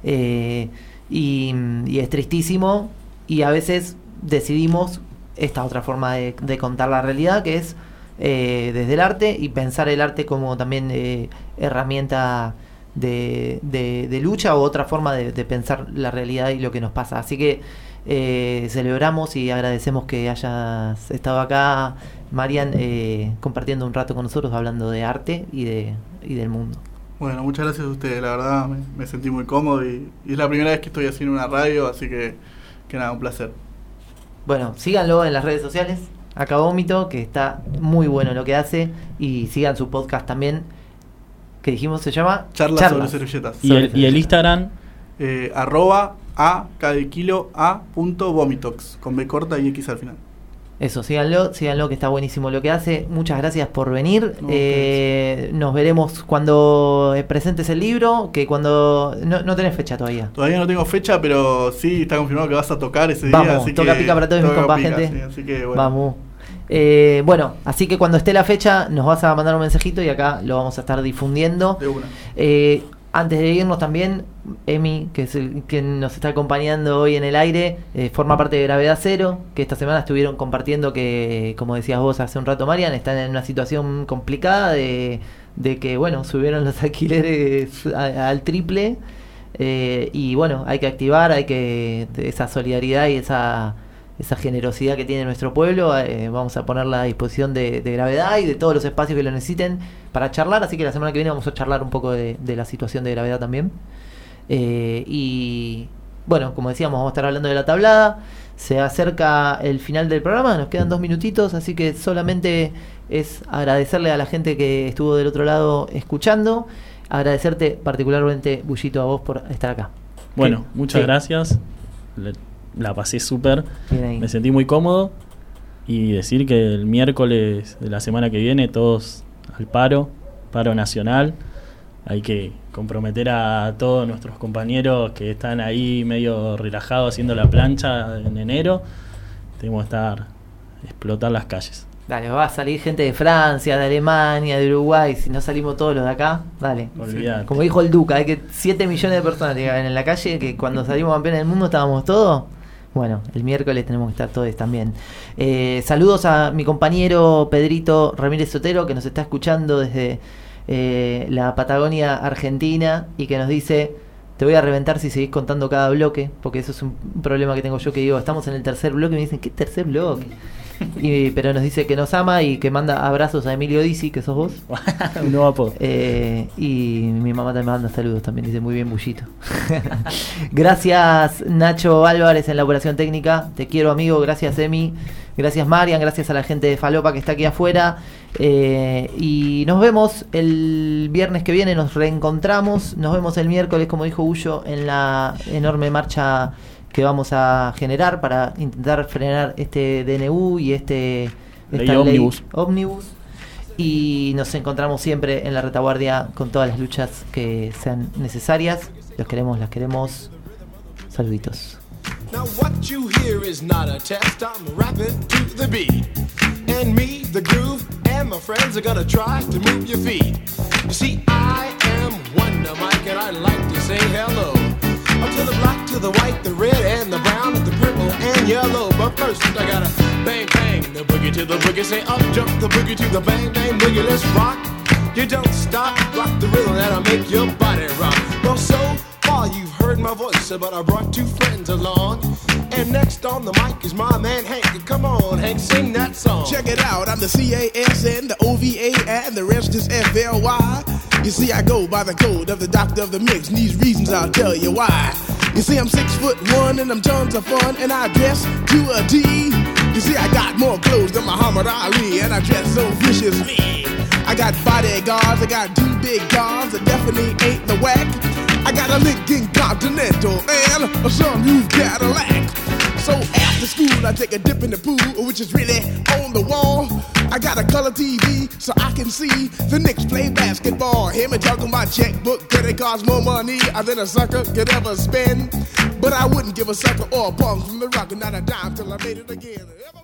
y es tristísimo, y a veces decidimos esta otra forma de contar la realidad, que es desde el arte, y pensar el arte como también herramienta de lucha, o otra forma de pensar la realidad y lo que nos pasa. Así que celebramos y agradecemos que hayas estado acá, Marian, compartiendo un rato con nosotros, hablando de arte y del mundo. Bueno, muchas gracias a ustedes, la verdad me sentí muy cómodo y es la primera vez que estoy haciendo una radio, así que nada, un placer. Bueno, síganlo en las redes sociales, Acá Vómito, que está muy bueno lo que hace, y sigan su podcast también, que dijimos se llama Charlas sobre servilletas. ¿Y el Instagram? @a_vomitox con B corta y X al final. Eso, síganlo, que está buenísimo lo que hace. Muchas gracias por venir. Nos veremos cuando presentes el libro, que cuando... No tenés fecha todavía. Todavía no tengo fecha, pero sí está confirmado que vas a tocar ese día. Así toca que pica para todos mis compas, gente. Sí, así que bueno. Vamos. Bueno, así que cuando esté la fecha nos vas a mandar un mensajito y acá lo vamos a estar difundiendo. De una. Antes de irnos también, Emi, que es quien nos está acompañando hoy en el aire, forma parte de Gravedad Cero, que esta semana estuvieron compartiendo que, como decías vos hace un rato, Marian, están en una situación complicada de que, bueno, subieron los alquileres al triple, y bueno, hay que activar, esa solidaridad y esa generosidad que tiene nuestro pueblo, vamos a ponerla a disposición de Gravedad y de todos los espacios que lo necesiten para charlar, así que la semana que viene vamos a charlar un poco de la situación de Gravedad también. Y bueno, como decíamos, vamos a estar hablando de la tablada, se acerca el final del programa, nos quedan 2 minutitos, así que solamente es agradecerle a la gente que estuvo del otro lado escuchando, agradecerte particularmente, Bullito, a vos por estar acá. Bueno, muchas gracias. La pasé súper, me sentí muy cómodo, y decir que el miércoles de la semana que viene todos al paro nacional. Hay que comprometer a todos nuestros compañeros que están ahí medio relajados haciendo la plancha en enero. Tenemos que explotar las calles. Dale, va a salir gente de Francia, de Alemania, de Uruguay. Si no salimos todos los de acá, dale. Olvidate. Como dijo el Duca, hay que 7 millones de personas llegan en la calle, que cuando salimos campeones del mundo estábamos todos. Bueno, el miércoles tenemos que estar todos también. Saludos a mi compañero Pedrito Ramírez Sotero, que nos está escuchando desde la Patagonia Argentina, y que nos dice: te voy a reventar si seguís contando cada bloque, porque eso es un problema que tengo yo, que digo, estamos en el tercer bloque, y me dicen, ¿qué tercer bloque? Pero nos dice que nos ama y que manda abrazos a Emilio Dizzi, que sos vos. Un nuevo apodo. Y mi mamá también manda saludos, también dice muy bien, Bullito. Gracias Nacho Álvarez en la operación técnica, te quiero, amigo. Gracias Emi, gracias Marian, gracias a la gente de Falopa que está aquí afuera, y nos vemos el viernes que viene, nos reencontramos, nos vemos el miércoles, como dijo Bullo, en la enorme marcha que vamos a generar para intentar frenar este DNU y esta ley ómnibus, y nos encontramos siempre en la retaguardia con todas las luchas que sean necesarias. Los queremos, las queremos. Saluditos. Now what you hear is not a test, I'm rapping to the beat. And me, the groove, and my friends are gonna try to move your feet. You see, I am Wonder Mike, and I like to say hello. Up to the black, to the white, the red, and the brown, and the purple, and yellow. But first, I gotta bang, bang, the boogie to the boogie. Say up, jump the boogie to the bang, bang, boogie. Let's rock. You don't stop, rock the rhythm that'll make your body rock. Well, so far you've heard my voice, but I brought 2 friends along. And next on the mic is my man Hank. Come on, Hank, sing that song. Check it out, I'm the CASN, the OVA, and the rest is FLY. You see, I go by the code of the doctor of the mix, and these reasons I'll tell you why. You see, I'm 6'1" and I'm tons of fun, and I dress to a T. You see, I got more clothes than Muhammad Ali, and I dress so viciously. I got bodyguards, I got 2 big cars that definitely ain't the whack. I got a Lincoln Continental and a sunroof Cadillac. So after school I take a dip in the pool, which is really on the wall. I got a color TV so I can see the Knicks play basketball. Him and juggle my checkbook, cause it costs more money than a sucker could ever spend. But I wouldn't give a sucker or a punk from the rock, not a dime till I made it again.